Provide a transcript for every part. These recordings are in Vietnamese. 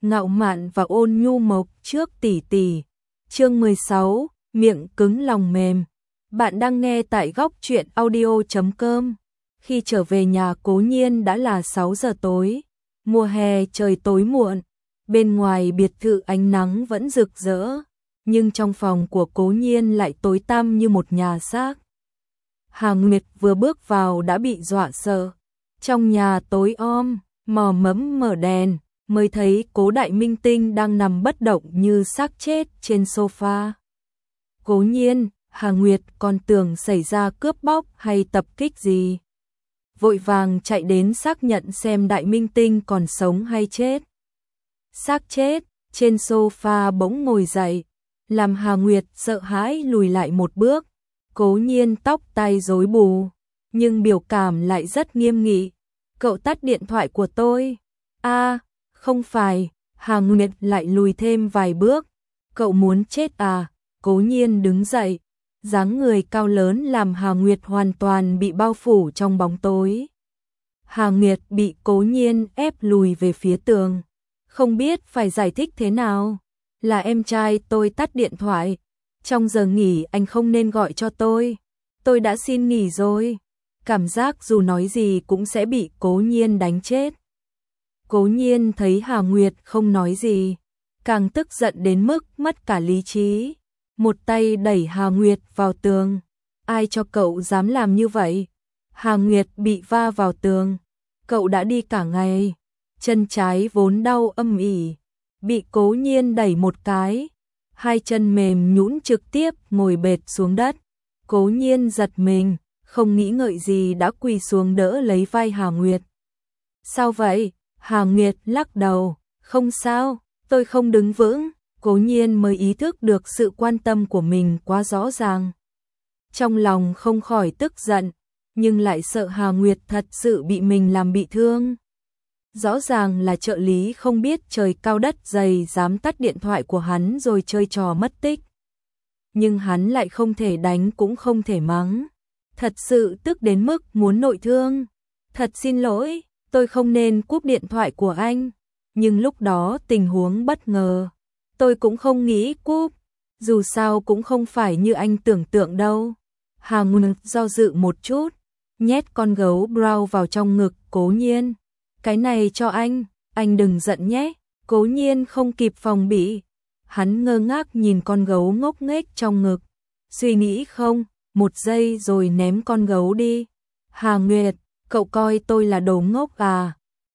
ngạo mạn và ôn nhu mộc trước tỷ tỷ. Chương 16, miệng cứng lòng mềm. Bạn đang nghe tại góc truyện audio.com. Khi trở về nhà Cố Nhiên đã là 6 giờ tối. Mùa hè trời tối muộn, bên ngoài biệt thự ánh nắng vẫn rực rỡ, nhưng trong phòng của Cố Nhiên lại tối tăm như một nhà xác. Hà Nguyệt vừa bước vào đã bị dọa sợ. Trong nhà tối om, mò mẫm mở đèn, mới thấy Cố Đại Minh Tinh đang nằm bất động như xác chết trên sofa. Cố Nhiên, Hà Nguyệt còn tưởng xảy ra cướp bóc hay tập kích gì. Vội vàng chạy đến xác nhận xem Đại Minh Tinh còn sống hay chết. Xác chết, trên sofa bỗng ngồi dậy, làm Hà Nguyệt sợ hãi lùi lại một bước. Cố Nhiên tóc tai rối bù, nhưng biểu cảm lại rất nghiêm nghị. Cậu tắt điện thoại của tôi. Không phải, Hà Nguyệt lại lùi thêm vài bước. Cậu muốn chết à? Cố Nhiên đứng dậy, dáng người cao lớn làm Hà Nguyệt hoàn toàn bị bao phủ trong bóng tối. Hà Nguyệt bị Cố Nhiên ép lùi về phía tường. Không biết phải giải thích thế nào. Là em trai tôi tắt điện thoại. Trong giờ nghỉ anh không nên gọi cho tôi. Tôi đã xin nghỉ rồi. Cảm giác dù nói gì cũng sẽ bị Cố Nhiên đánh chết. Cố Nhiên thấy Hà Nguyệt không nói gì, càng tức giận đến mức mất cả lý trí. Một tay đẩy Hà Nguyệt vào tường. Ai cho cậu dám làm như vậy? Hà Nguyệt bị va vào tường. Cậu đã đi cả ngày. Chân trái vốn đau âm ỉ, bị Cố Nhiên đẩy một cái. Hai chân mềm nhũn trực tiếp ngồi bệt xuống đất. Cố Nhiên giật mình, không nghĩ ngợi gì đã quỳ xuống đỡ lấy vai Hà Nguyệt. Sao vậy? Hà Nguyệt lắc đầu. Không sao, tôi không đứng vững. Cố Nhiên mới ý thức được sự quan tâm của mình quá rõ ràng. Trong lòng không khỏi tức giận, nhưng lại sợ Hà Nguyệt thật sự bị mình làm bị thương. Rõ ràng là trợ lý không biết trời cao đất dày dám tắt điện thoại của hắn rồi chơi trò mất tích. Nhưng hắn lại không thể đánh cũng không thể mắng. Thật sự tức đến mức muốn nội thương. Thật xin lỗi, tôi không nên cúp điện thoại của anh. Nhưng lúc đó tình huống bất ngờ. Tôi cũng không nghĩ cúp. Dù sao cũng không phải như anh tưởng tượng đâu. Hà Nguyệt do dự một chút, nhét con gấu Brown vào trong ngực Cố Nhiên. Cái này cho anh đừng giận nhé. Cố Nhiên không kịp phòng bị. Hắn ngơ ngác nhìn con gấu ngốc nghếch trong ngực. Suy nghĩ không, một giây rồi ném con gấu đi. Hà Nguyệt, cậu coi tôi là đồ ngốc à?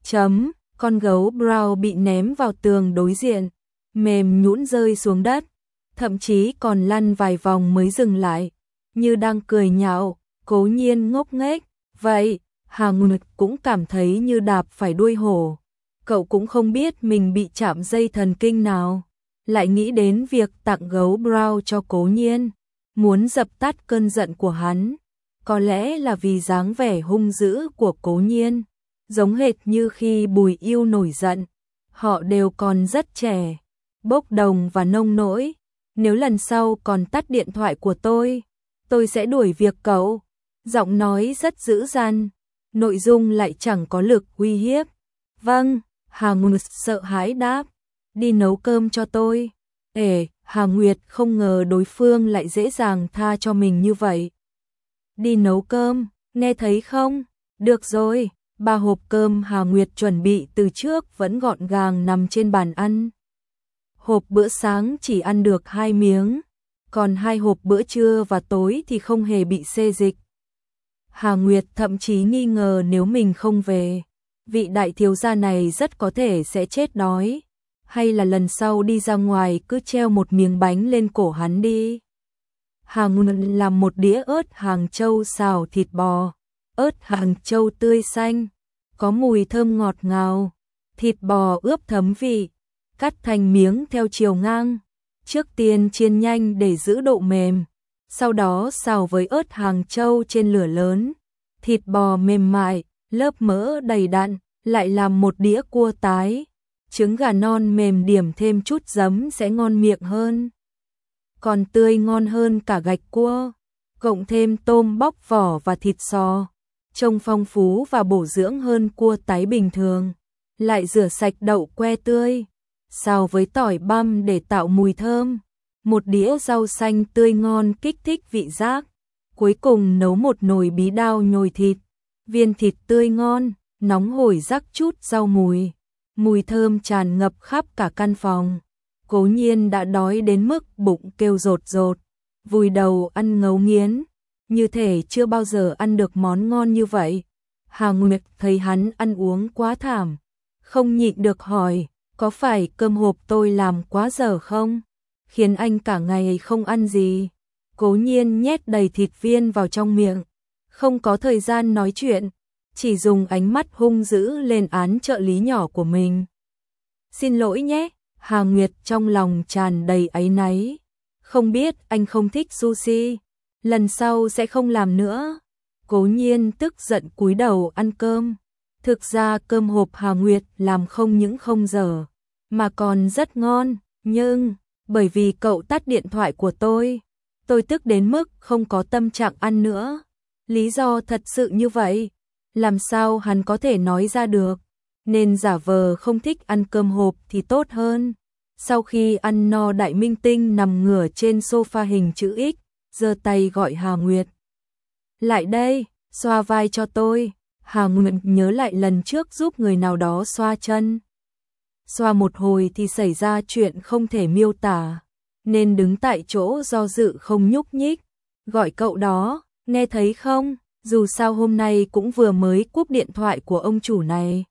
Con gấu Brown bị ném vào tường đối diện, mềm nhũn rơi xuống đất, thậm chí còn lăn vài vòng mới dừng lại, như đang cười nhạo. Cố Nhiên ngốc nghếch, vậy, Hà Nguyệt cũng cảm thấy như đạp phải đuôi hổ. Cậu cũng không biết mình bị chạm dây thần kinh nào, lại nghĩ đến việc tặng gấu Brown cho Cố Nhiên, muốn dập tắt cơn giận của hắn. Có lẽ là vì dáng vẻ hung dữ của Cố Nhiên, giống hệt như khi Bùi Yêu nổi giận. Họ đều còn rất trẻ, bốc đồng và nông nỗi. Nếu lần sau còn tắt điện thoại của tôi sẽ đuổi việc cậu. Giọng nói rất dữ dằn, nội dung lại chẳng có lực uy hiếp. Vâng, Hà Nguyệt sợ hãi đáp. Đi nấu cơm cho tôi. Hà Nguyệt không ngờ đối phương lại dễ dàng tha cho mình như vậy. Đi nấu cơm, nghe thấy không? Được rồi. 3 hộp cơm Hà Nguyệt chuẩn bị từ trước vẫn gọn gàng nằm trên bàn ăn. Hộp bữa sáng chỉ ăn được 2 miếng, còn 2 hộp bữa trưa và tối thì không hề bị xê dịch. Hà Nguyệt thậm chí nghi ngờ nếu mình không về, vị đại thiếu gia này rất có thể sẽ chết đói. Hay là lần sau đi ra ngoài cứ treo một miếng bánh lên cổ hắn đi. Hà Nguyệt làm một đĩa ớt Hàng Châu xào thịt bò. Ớt Hàng Châu tươi xanh, có mùi thơm ngọt ngào. Thịt bò ướp thấm vị, cắt thành miếng theo chiều ngang. Trước tiên chiên nhanh để giữ độ mềm, sau đó xào với ớt Hàng Châu trên lửa lớn. Thịt bò mềm mại, lớp mỡ đầy đặn, lại làm một đĩa cua tái. Trứng gà non mềm điểm thêm chút giấm sẽ ngon miệng hơn. Còn tươi ngon hơn cả gạch cua. Cộng thêm tôm bóc vỏ và thịt sò, trông phong phú và bổ dưỡng hơn cua tái bình thường. Lại rửa sạch đậu que tươi, xào với tỏi băm để tạo mùi thơm, một đĩa rau xanh tươi ngon kích thích vị giác. Cuối cùng nấu một nồi bí đao nhồi thịt, viên thịt tươi ngon, nóng hổi rắc chút rau mùi thơm tràn ngập khắp cả căn phòng. Cố Nhiên đã đói đến mức bụng kêu rột rột, vùi đầu ăn ngấu nghiến, như thể chưa bao giờ ăn được món ngon như vậy. Hà Nguyệt thấy hắn ăn uống quá thảm, không nhịn được hỏi, có phải cơm hộp tôi làm quá dở không? Khiến anh cả ngày không ăn gì. Cố Nhiên nhét đầy thịt viên vào trong miệng, không có thời gian nói chuyện, chỉ dùng ánh mắt hung dữ lên án trợ lý nhỏ của mình. Xin lỗi nhé, Hà Nguyệt trong lòng tràn đầy áy náy. Không biết anh không thích sushi, lần sau sẽ không làm nữa. Cố Nhiên tức giận cúi đầu ăn cơm. Thực ra cơm hộp Hà Nguyệt làm không những không dở, mà còn rất ngon, nhưng bởi vì cậu tắt điện thoại của tôi tức đến mức không có tâm trạng ăn nữa. Lý do thật sự như vậy, làm sao hắn có thể nói ra được, nên giả vờ không thích ăn cơm hộp thì tốt hơn. Sau khi ăn no, Đại Minh Tinh nằm ngửa trên sofa hình chữ X, giơ tay gọi Hà Nguyệt. Lại đây, xoa vai cho tôi. Hà Nguyệt nhớ lại lần trước giúp người nào đó xoa chân. Xoa một hồi thì xảy ra chuyện không thể miêu tả, nên đứng tại chỗ do dự không nhúc nhích. Gọi cậu đó, nghe thấy không? Dù sao hôm nay cũng vừa mới cúp điện thoại của ông chủ này.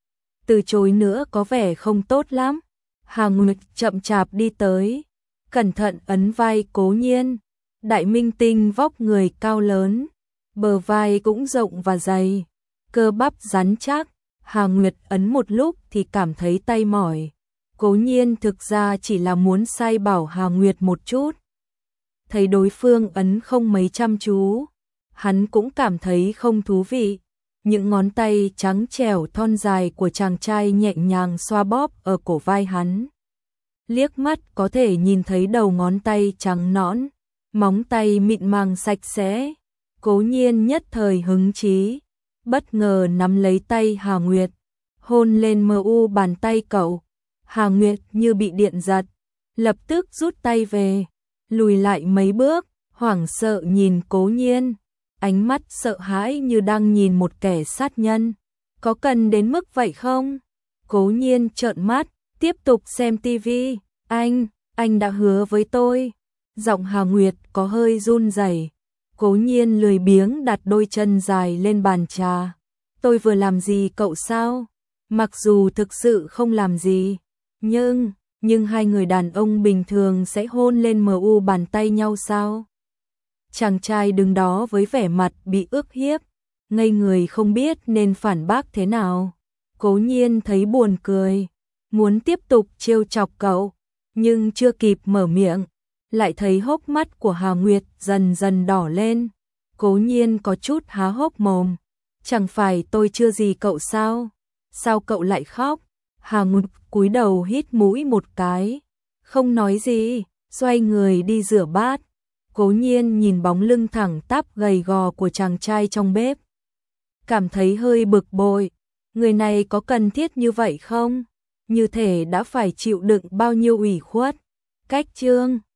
Từ chối nữa có vẻ không tốt lắm. Hà Nguyệt chậm chạp đi tới, cẩn thận ấn vai Cố Nhiên. Đại Minh Tinh vóc người cao lớn, bờ vai cũng rộng và dày, cơ bắp rắn chắc. Hà Nguyệt ấn một lúc thì cảm thấy tay mỏi. Cố Nhiên thực ra chỉ là muốn sai bảo Hà Nguyệt một chút. Thấy đối phương ấn không mấy chăm chú, hắn cũng cảm thấy không thú vị. Những ngón tay trắng trẻo thon dài của chàng trai nhẹ nhàng xoa bóp ở cổ vai hắn. Liếc mắt có thể nhìn thấy đầu ngón tay trắng nõn, móng tay mịn màng sạch sẽ. Cố Nhiên nhất thời hứng chí, bất ngờ nắm lấy tay Hà Nguyệt, hôn lên bàn tay cậu. Hà Nguyệt như bị điện giật, lập tức rút tay về, lùi lại mấy bước, hoảng sợ nhìn Cố Nhiên, ánh mắt sợ hãi như đang nhìn một kẻ sát nhân. Có cần đến mức vậy không? Cố Nhiên trợn mắt, tiếp tục xem tivi. Anh đã hứa với tôi. Giọng Hà Nguyệt có hơi run rẩy. Cố Nhiên lười biếng đặt đôi chân dài lên bàn trà. Tôi vừa làm gì cậu sao? Mặc dù thực sự không làm gì, nhưng hai người đàn ông bình thường sẽ hôn lên bàn tay nhau sao? Chàng trai đứng đó với vẻ mặt bị ức hiếp, ngây người không biết nên phản bác thế nào. Cố Nhiên thấy buồn cười, muốn tiếp tục trêu chọc cậu, nhưng chưa kịp mở miệng, lại thấy hốc mắt của Hà Nguyệt dần dần đỏ lên. Cố Nhiên có chút há hốc mồm. Chẳng phải tôi chưa gì cậu sao? Sao cậu lại khóc? Hà Nguyệt cúi đầu hít mũi một cái, không nói gì, xoay người đi rửa bát. Cố Nhiên nhìn bóng lưng thẳng tắp gầy gò của chàng trai trong bếp, cảm thấy hơi bực bội. Người này có cần thiết như vậy không? Như thể đã phải chịu đựng bao nhiêu ủy khuất. Cách chương